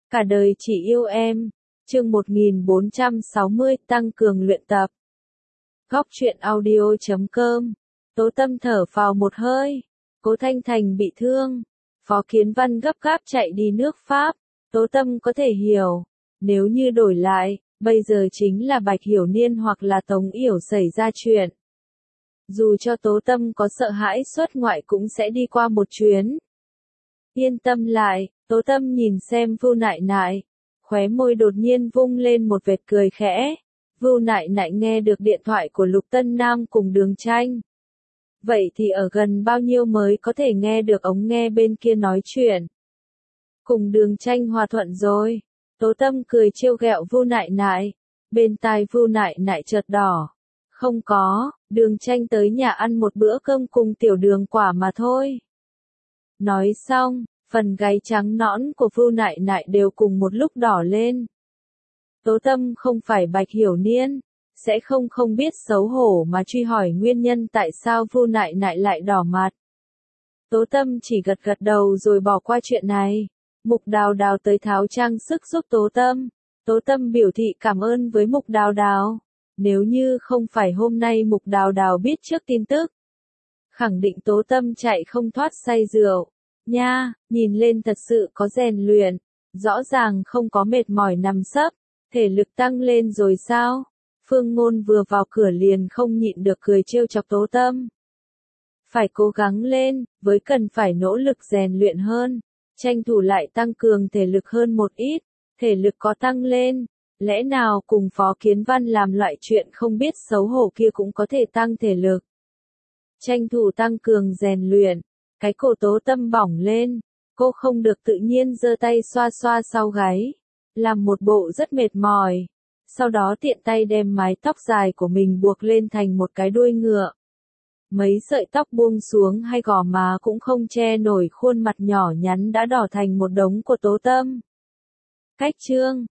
Cả đời chỉ yêu em. Chương 1460 tăng cường luyện tập. Góc truyện audio.com. Tố Tâm thở phào một hơi. Cố Thanh Thành bị thương. Phó Kiến Văn gấp gáp chạy đi nước Pháp. Tố Tâm có thể hiểu. Nếu như đổi lại, bây giờ chính là Bạch Hiểu Niên hoặc là Tống Yểu xảy ra chuyện. Dù cho Tố Tâm có sợ hãi xuất ngoại cũng sẽ đi qua một chuyến. Yên tâm lại, Tố Tâm nhìn xem Vưu Nại Nại. Khóe môi đột nhiên vung lên một vệt cười khẽ. Vưu Nại Nại nghe được điện thoại của Lục Tân Nam cùng Đường Tranh. Vậy thì ở gần bao nhiêu mới có thể nghe được ống nghe bên kia nói chuyện? Cùng Đường Tranh hòa thuận rồi. Tố Tâm cười trêu ghẹo Vưu Nại Nại. Bên tai Vưu Nại Nại chợt đỏ. Không có, Đường Tranh tới nhà ăn một bữa cơm cùng tiểu đường quả mà thôi. Nói xong, phần gáy trắng nõn của Vưu Nại Nại đều cùng một lúc đỏ lên. Tố Tâm không phải Bạch Hiểu Niên, sẽ không biết xấu hổ mà truy hỏi nguyên nhân tại sao Vưu Nại Nại lại đỏ mặt. Tố Tâm chỉ gật gật đầu rồi bỏ qua chuyện này. Mục Đào Đào tới tháo trang sức giúp Tố Tâm. Tố Tâm biểu thị cảm ơn với Mục Đào Đào. Nếu như không phải hôm nay Mục Đào Đào biết trước tin tức, khẳng định Tố Tâm chạy không thoát say rượu. Nha, nhìn lên thật sự có rèn luyện, rõ ràng không có mệt mỏi nằm sấp, thể lực tăng lên rồi sao? Phương Ngôn vừa vào cửa liền không nhịn được cười trêu chọc Tố Tâm. Phải cố gắng lên, với cần phải nỗ lực rèn luyện hơn, tranh thủ lại tăng cường thể lực hơn một ít, thể lực có tăng lên, lẽ nào cùng Phó Kiến Văn làm loại chuyện không biết xấu hổ kia cũng có thể tăng thể lực. Tranh thủ tăng cường rèn luyện. Cái cổ Tố Tâm bỏng lên, cô không được tự nhiên giơ tay xoa xoa sau gáy, làm một bộ rất mệt mỏi, sau đó tiện tay đem mái tóc dài của mình buộc lên thành một cái đuôi ngựa. Mấy sợi tóc buông xuống hay gò má cũng không che nổi khuôn mặt nhỏ nhắn đã đỏ thành một đống của Tố Tâm. Cách chương